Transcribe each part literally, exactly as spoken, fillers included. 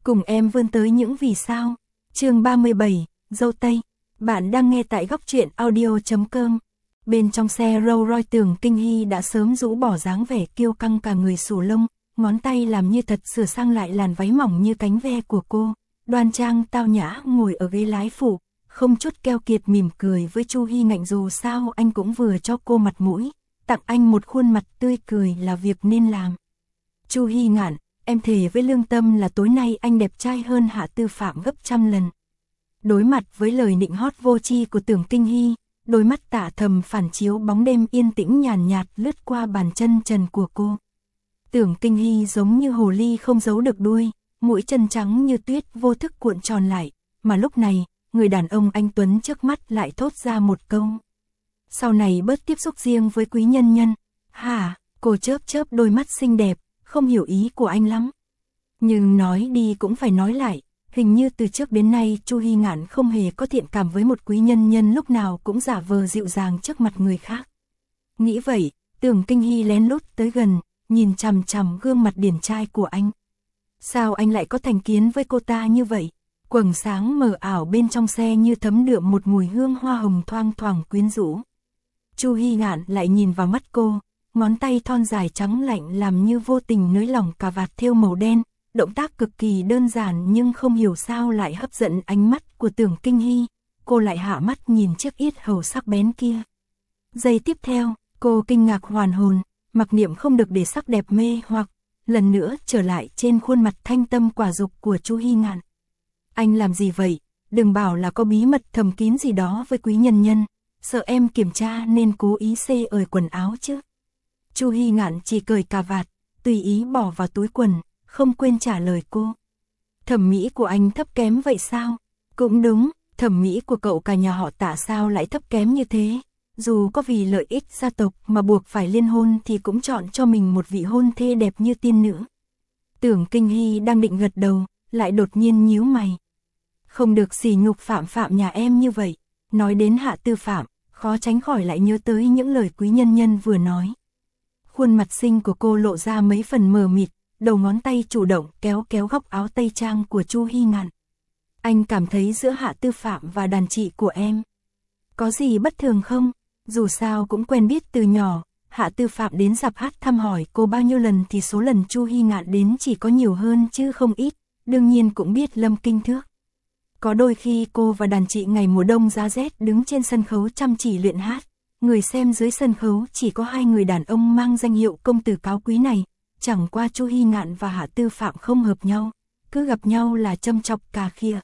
Cùng em vươn tới những vì sao. Chương ba mươi bảy, dâu tây. Bạn đang nghe tại góc truyện audio chấm com. Bên trong xe Rolls Royce, Tưởng Kinh Hy đã sớm rũ bỏ dáng vẻ kiêu căng cả người xù lông, ngón tay làm như thật sửa sang lại làn váy mỏng như cánh ve của cô, đoan trang tao nhã ngồi ở ghế lái phụ, không chút keo kiệt mỉm cười với Chu Hi Ngạn. Dù sao anh cũng vừa cho cô mặt mũi, tặng anh một khuôn mặt tươi cười là việc nên làm. Chu Hi Ngạn, em thề với lương tâm là tối nay anh đẹp trai hơn Hạ Tư Phạm gấp trăm lần. Đối mặt với lời nịnh hót vô tri của Tưởng Kinh Hy, đôi mắt Tạ Thầm phản chiếu bóng đêm yên tĩnh nhàn nhạt lướt qua bàn chân trần của cô. Tưởng Kinh Hy giống như hồ ly không giấu được đuôi, mũi chân trắng như tuyết vô thức cuộn tròn lại, mà lúc này, người đàn ông anh tuấn trước mắt lại thốt ra một câu. Sau này bớt tiếp xúc riêng với quý nhân nhân. Hả? Cô chớp chớp đôi mắt xinh đẹp, không hiểu ý của anh lắm. Nhưng nói đi cũng phải nói lại, hình như từ trước đến nay Chu Hi Ngạn không hề có thiện cảm với một quý nhân nhân, lúc nào cũng giả vờ dịu dàng trước mặt người khác. Nghĩ vậy, Tưởng Kinh Hy lén lút tới gần, nhìn chằm chằm gương mặt điển trai của anh. Sao anh lại có thành kiến với cô ta như vậy? Quầng sáng mờ ảo bên trong xe như thấm đượm một mùi hương hoa hồng thoang thoảng quyến rũ. Chu Hi Ngạn lại nhìn vào mắt cô, ngón tay thon dài trắng lạnh làm như vô tình nới lỏng cà vạt thêu màu đen, động tác cực kỳ đơn giản nhưng không hiểu sao lại hấp dẫn ánh mắt của Tưởng Kinh Hy. Cô lại hạ mắt nhìn chiếc yết hầu sắc bén kia. Giây tiếp theo, cô kinh ngạc hoàn hồn, mặc niệm không được để sắc đẹp mê hoặc, lần nữa trở lại trên khuôn mặt thanh tâm quả dục của Chu Hi Ngạn. Anh làm gì vậy? Đừng bảo là có bí mật thầm kín gì đó với quý nhân nhân, sợ em kiểm tra nên cố ý xê ời quần áo chứ. Chu Hi Ngạn chỉ cởi cà vạt, tùy ý bỏ vào túi quần, không quên trả lời cô. Thẩm mỹ của anh thấp kém vậy sao? Cũng đúng, thẩm mỹ của cậu cả nhà họ Tạ sao lại thấp kém như thế? Dù có vì lợi ích gia tộc mà buộc phải liên hôn thì cũng chọn cho mình một vị hôn thê đẹp như tiên nữ. Tưởng Kinh Hy đang định gật đầu, lại đột nhiên nhíu mày. Không được sỉ nhục Phạm Phạm nhà em như vậy. Nói đến Hạ Tư Phạm, khó tránh khỏi lại nhớ tới những lời quý nhân nhân vừa nói. Khuôn mặt xinh của cô lộ ra mấy phần mờ mịt, đầu ngón tay chủ động kéo kéo góc áo tây trang của Chu Hi Ngạn. Anh cảm thấy giữa Hạ Tư Phạm và đàn chị của em có gì bất thường không? Dù sao cũng quen biết từ nhỏ, Hạ Tư Phạm đến rạp hát thăm hỏi cô bao nhiêu lần thì số lần Chu Hi Ngạn đến chỉ có nhiều hơn chứ không ít, đương nhiên cũng biết Lâm Kinh Thước. Có đôi khi cô và đàn chị ngày mùa đông giá rét đứng trên sân khấu chăm chỉ luyện hát, người xem dưới sân khấu chỉ có hai người đàn ông mang danh hiệu công tử cao quý này, chẳng qua Chu Hi Ngạn và Hạ Tư Phạm không hợp nhau, cứ gặp nhau là châm chọc cà khịa.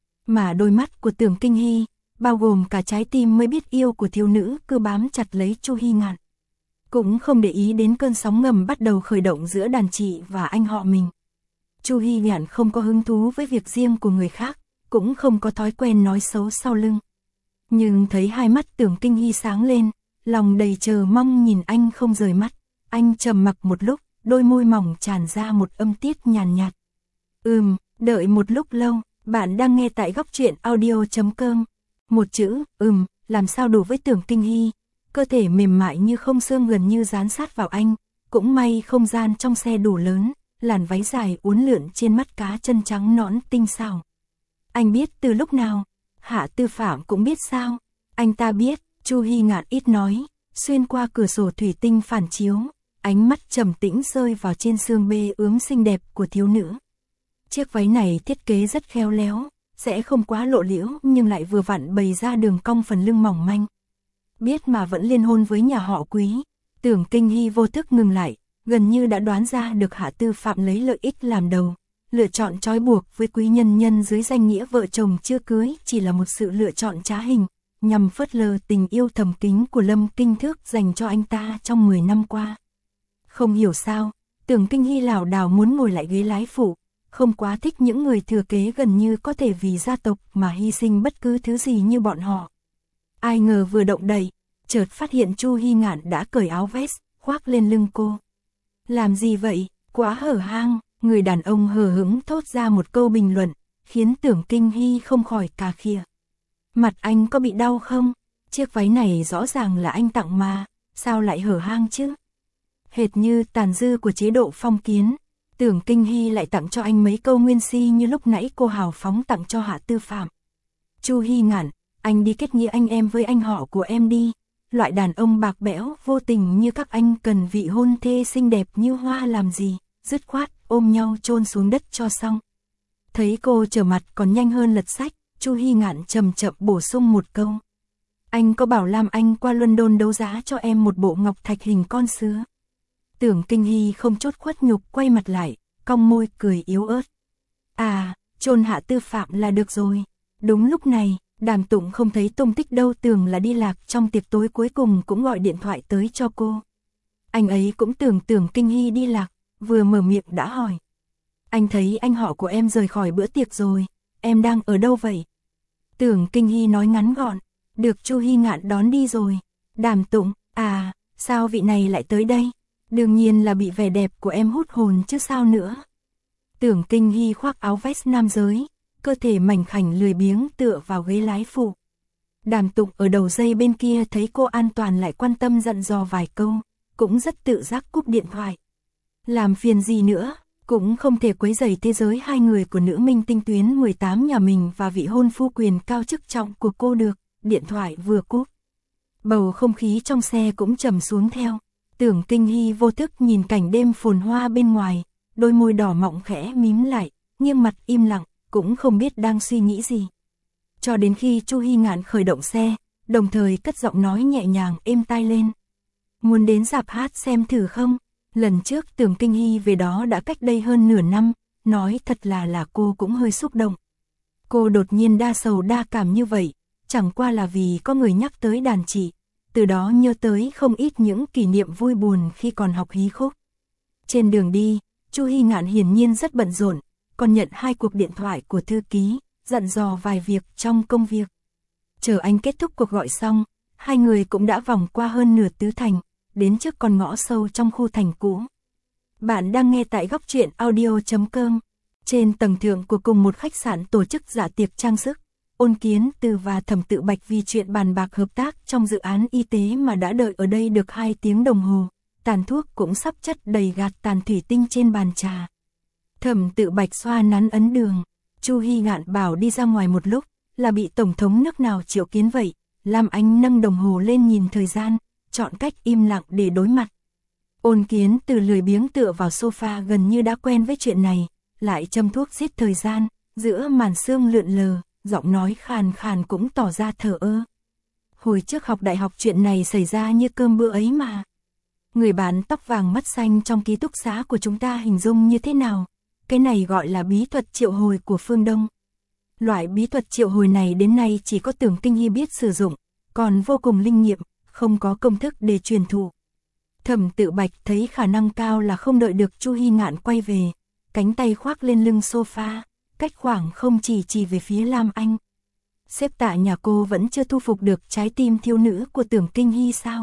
Mà đôi mắt của Tưởng Kinh Hy, bao gồm cả trái tim mới biết yêu của thiếu nữ, cứ bám chặt lấy Chu Hi Ngạn. Cũng không để ý đến cơn sóng ngầm bắt đầu khởi động giữa đàn chị và anh họ mình. Chu Hi Ngạn không có hứng thú với việc riêng của người khác, cũng không có thói quen nói xấu sau lưng. Nhưng thấy hai mắt Tưởng Kinh Hy sáng lên, lòng đầy chờ mong nhìn anh không rời mắt, anh trầm mặc một lúc, đôi môi mỏng tràn ra một âm tiết nhàn nhạt. Ừm, đợi một lúc lâu, bạn đang nghe tại góc truyện audio chấm com. Một chữ, ừm, làm sao đủ với Tưởng Kinh Hy, cơ thể mềm mại như không xương gần như dán sát vào anh, cũng may không gian trong xe đủ lớn, làn váy dài uốn lượn trên mắt cá chân trắng nõn tinh xảo. Anh biết từ lúc nào? Hạ Tư Phạm cũng biết sao? Anh ta biết. Chu Hi Ngạn ít nói, xuyên qua cửa sổ thủy tinh phản chiếu, ánh mắt trầm tĩnh rơi vào trên xương bê ướm xinh đẹp của thiếu nữ. Chiếc váy này thiết kế rất khéo léo, sẽ không quá lộ liễu nhưng lại vừa vặn bày ra đường cong phần lưng mỏng manh. Biết mà vẫn liên hôn với nhà họ Quý, Tưởng Kinh Hy vô thức ngừng lại, gần như đã đoán ra được Hạ Tư Phạm lấy lợi ích làm đầu. Lựa chọn trói buộc với quý nhân nhân dưới danh nghĩa vợ chồng chưa cưới chỉ là một sự lựa chọn trá hình, nhằm phớt lờ tình yêu thầm kín của Lâm Kinh Thước dành cho anh ta trong mười năm qua. Không hiểu sao, Tưởng Kinh Hy lảo đảo muốn ngồi lại ghế lái phụ, không quá thích những người thừa kế gần như có thể vì gia tộc mà hy sinh bất cứ thứ gì như bọn họ. Ai ngờ vừa động đậy, chợt phát hiện Chu Hi Ngạn đã cởi áo vest, khoác lên lưng cô. Làm gì vậy, quá hở hang. Người đàn ông hờ hững thốt ra một câu bình luận, khiến Tưởng Kinh Hy không khỏi cà khịa. Mặt anh có bị đau không? Chiếc váy này rõ ràng là anh tặng mà, sao lại hở hang chứ? Hệt như tàn dư của chế độ phong kiến. Tưởng Kinh Hy lại tặng cho anh mấy câu nguyên si như lúc nãy cô hào phóng tặng cho Hạ Tư Phạm. Chu Hy Ngạn, anh đi kết nghĩa anh em với anh họ của em đi. Loại đàn ông bạc bẽo, vô tình như các anh cần vị hôn thê xinh đẹp như hoa làm gì, dứt khoát, ôm nhau chôn xuống đất cho xong. Thấy cô trở mặt còn nhanh hơn lật sách, Chu Hy Ngạn chậm chậm bổ sung một câu. Anh có bảo Lam Anh qua London đấu giá cho em một bộ ngọc thạch hình con sứa. Tưởng Kinh Hy không chốt khuất nhục quay mặt lại, cong môi cười yếu ớt. À, chôn Hạ Tư Phạm là được rồi. Đúng lúc này, Đàm Tụng không thấy tung tích đâu, tưởng là đi lạc trong tiệc tối cuối cùng cũng gọi điện thoại tới cho cô. Anh ấy cũng tưởng Tưởng Kinh Hy đi lạc, vừa mở miệng đã hỏi. Anh thấy anh họ của em rời khỏi bữa tiệc rồi, em đang ở đâu vậy? Tưởng Kinh Hy nói ngắn gọn, được Chu Hy Ngạn đón đi rồi. Đàm Tụng, à, sao vị này lại tới đây? Đương nhiên là bị vẻ đẹp của em hút hồn chứ sao nữa. Tưởng Kinh Hy khoác áo vest nam giới, cơ thể mảnh khảnh lười biếng tựa vào ghế lái phụ. Đàm Tụng ở đầu dây bên kia thấy cô an toàn lại quan tâm dặn dò vài câu, cũng rất tự giác cúp điện thoại. Làm phiền gì nữa, cũng không thể quấy rầy thế giới hai người của nữ minh tinh tuyến mười tám nhà mình và vị hôn phu quyền cao chức trọng của cô được. Điện thoại vừa cúp, bầu không khí trong xe cũng trầm xuống theo. Tưởng Kinh Hy vô thức nhìn cảnh đêm phồn hoa bên ngoài, đôi môi đỏ mọng khẽ mím lại, nghiêng mặt im lặng, cũng không biết đang suy nghĩ gì. Cho đến khi Chu Hy Ngạn khởi động xe, đồng thời cất giọng nói nhẹ nhàng êm tai lên. Muốn đến rạp hát xem thử không? Lần trước Tưởng Kinh Hy về đó đã cách đây hơn nửa năm, nói thật là là cô cũng hơi xúc động. Cô đột nhiên đa sầu đa cảm như vậy, chẳng qua là vì có người nhắc tới đàn chị, từ đó nhớ tới không ít những kỷ niệm vui buồn khi còn học hí khúc. Trên đường đi, Chu Hy Ngạn hiển nhiên rất bận rộn, còn nhận hai cuộc điện thoại của thư ký, dặn dò vài việc trong công việc. Chờ anh kết thúc cuộc gọi xong, hai người cũng đã vòng qua hơn nửa Tứ Thành, đến trước con ngõ sâu trong khu thành cũ. Bạn đang nghe tại góc truyện audio chấm com. Trên tầng thượng của cùng một khách sạn tổ chức dạ tiệc trang sức, Ôn Kiến Từ và Thẩm Tự Bạch vì chuyện bàn bạc hợp tác trong dự án y tế mà đã đợi ở đây được hai tiếng đồng hồ, tàn thuốc cũng sắp chất đầy gạt tàn thủy tinh trên bàn trà. Thẩm Tự Bạch xoa nắn ấn đường, Chu Hy Ngạn bảo đi ra ngoài một lúc, là bị tổng thống nước nào triệu kiến vậy. Lam Anh nâng đồng hồ lên nhìn thời gian, chọn cách im lặng để đối mặt. Ôn Kiến Từ lười biếng tựa vào sofa gần như đã quen với chuyện này, lại châm thuốc giết thời gian, giữa màn sương lượn lờ, giọng nói khàn khàn cũng tỏ ra thờ ơ. Hồi trước học đại học chuyện này xảy ra như cơm bữa ấy mà. Người bạn tóc vàng mắt xanh trong ký túc xá của chúng ta hình dung như thế nào? Cái này gọi là bí thuật triệu hồi của phương Đông. Loại bí thuật triệu hồi này đến nay chỉ có Tưởng Kinh Hy biết sử dụng, còn vô cùng linh nghiệm, không có công thức để truyền thụ. Thẩm Tự Bạch thấy khả năng cao là không đợi được Chu Hy Ngạn quay về, cánh tay khoác lên lưng sofa, cách khoảng không chỉ chỉ về phía Lam Anh. Sếp Tạ nhà cô vẫn chưa thu phục được trái tim thiếu nữ của Tưởng Kinh Hy sao?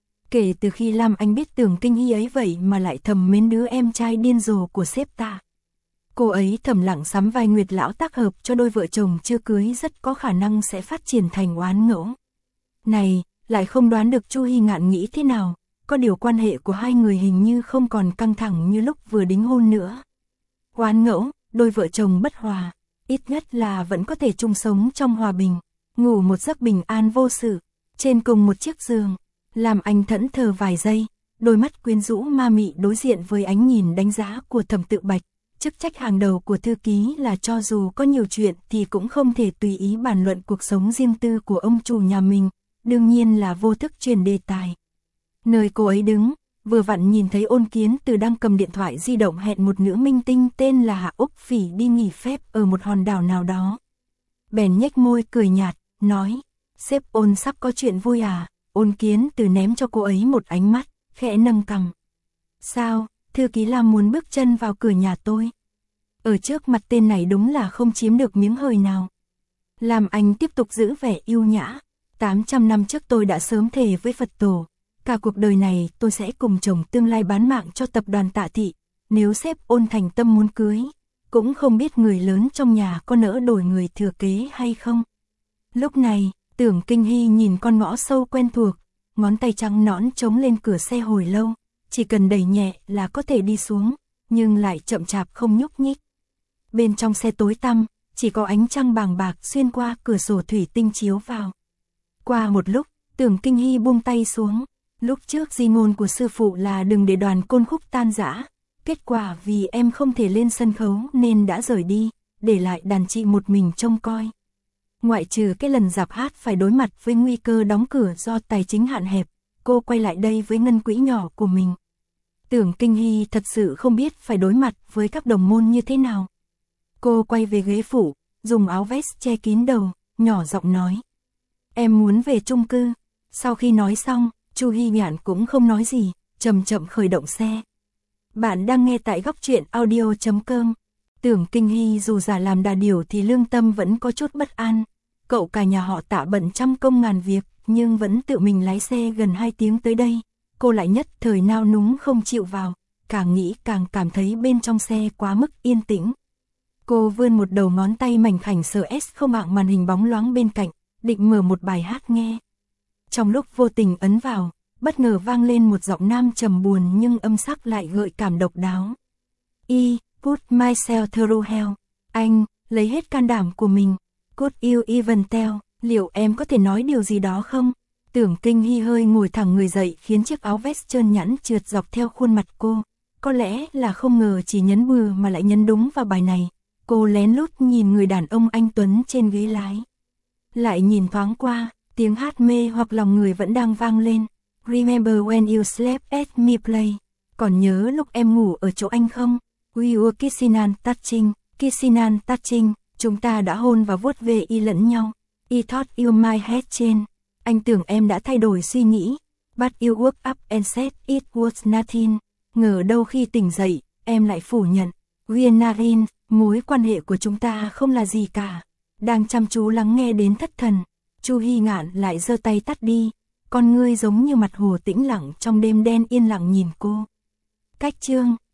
Kể từ khi Lam Anh biết Tưởng Kinh Hy ấy vậy mà lại thầm mến đứa em trai điên rồ của sếp Tạ. Cô ấy thầm lặng sắm vai Nguyệt lão tác hợp cho đôi vợ chồng chưa cưới rất có khả năng sẽ phát triển thành oán ngẫu. Này, lại không đoán được Chu Hy Ngạn nghĩ thế nào, có điều quan hệ của hai người hình như không còn căng thẳng như lúc vừa đính hôn nữa. Oán ngẫu, đôi vợ chồng bất hòa, ít nhất là vẫn có thể chung sống trong hòa bình, ngủ một giấc bình an vô sự, trên cùng một chiếc giường. Làm anh thẫn thờ vài giây, đôi mắt quyến rũ ma mị đối diện với ánh nhìn đánh giá của Thẩm Tự Bạch. Chức trách hàng đầu của thư ký là cho dù có nhiều chuyện thì cũng không thể tùy ý bàn luận cuộc sống riêng tư của ông chủ nhà mình, đương nhiên là vô thức chuyển đề tài. Nơi cô ấy đứng, vừa vặn nhìn thấy Ôn Kiến Từ đang cầm điện thoại di động hẹn một nữ minh tinh tên là Hạ Úc Phỉ đi nghỉ phép ở một hòn đảo nào đó. Bèn nhếch môi cười nhạt, nói, sếp Ôn sắp có chuyện vui à? Ôn Kiến Từ ném cho cô ấy một ánh mắt, khẽ nâng cằm. Sao, thư ký Lam muốn bước chân vào cửa nhà tôi? Ở trước mặt tên này đúng là không chiếm được miếng hời nào. Lam Anh tiếp tục giữ vẻ yêu nhã. tám trăm năm trước tôi đã sớm thề với Phật tổ, cả cuộc đời này tôi sẽ cùng chồng tương lai bán mạng cho tập đoàn Tạ Thị. Nếu sếp Ôn thành tâm muốn cưới, cũng không biết người lớn trong nhà có nỡ đổi người thừa kế hay không. Lúc này, Tưởng Kinh Hy nhìn con ngõ sâu quen thuộc, ngón tay trắng nõn chống lên cửa xe hồi lâu, chỉ cần đẩy nhẹ là có thể đi xuống, nhưng lại chậm chạp không nhúc nhích. Bên trong xe tối tăm, chỉ có ánh trăng bàng bạc xuyên qua cửa sổ thủy tinh chiếu vào. Qua một lúc, Tưởng Kinh Hy buông tay xuống. Lúc trước di ngôn của sư phụ là đừng để đoàn Côn Khúc tan rã. Kết quả vì em không thể lên sân khấu nên đã rời đi, để lại đàn chị một mình trông coi. Ngoại trừ cái lần dạp hát phải đối mặt với nguy cơ đóng cửa do tài chính hạn hẹp, cô quay lại đây với ngân quỹ nhỏ của mình. Tưởng Kinh Hy thật sự không biết phải đối mặt với các đồng môn như thế nào. Cô quay về ghế phụ, dùng áo vest che kín đầu, nhỏ giọng nói. Em muốn về chung cư. Sau khi nói xong, Chu Hy Nhạn cũng không nói gì, chậm chậm khởi động xe. Bạn đang nghe tại góc truyện audio chấm com. Tưởng Kinh Hy dù giả làm đà điểu thì lương tâm vẫn có chút bất an. Cậu cả nhà họ Tạ bận trăm công ngàn việc, nhưng vẫn tự mình lái xe gần hai tiếng tới đây. Cô lại nhất thời nao núng không chịu vào, càng nghĩ càng cảm thấy bên trong xe quá mức yên tĩnh. Cô vươn một đầu ngón tay mảnh khảnh sờ S không mạng màn hình bóng loáng bên cạnh, định mở một bài hát nghe. Trong lúc vô tình ấn vào, bất ngờ vang lên một giọng nam trầm buồn nhưng âm sắc lại gợi cảm độc đáo. I put myself through hell. Anh, lấy hết can đảm của mình. Could you even tell, liệu em có thể nói điều gì đó không? Tưởng Kinh Hy hơi ngồi thẳng người dậy khiến chiếc áo vest trơn nhẵn trượt dọc theo khuôn mặt cô. Có lẽ là không ngờ chỉ nhấn bừa mà lại nhấn đúng vào bài này. Cô lén lút nhìn người đàn ông anh tuấn trên ghế lái. Lại nhìn thoáng qua, tiếng hát mê hoặc lòng người vẫn đang vang lên. Remember when you slept at me play. Còn nhớ lúc em ngủ ở chỗ anh không? We were kissing and touching, kissing and touching. Chúng ta đã hôn và vuốt về y lẫn nhau. I thought you might have changed. Anh tưởng em đã thay đổi suy nghĩ. But you woke up and said it was nothing. Ngờ đâu khi tỉnh dậy, em lại phủ nhận. We're not in, mối quan hệ của chúng ta không là gì cả. Đang chăm chú lắng nghe đến thất thần, Chu Hy Ngạn lại giơ tay tắt đi. Con ngươi giống như mặt hồ tĩnh lặng trong đêm đen yên lặng nhìn cô. Cách chương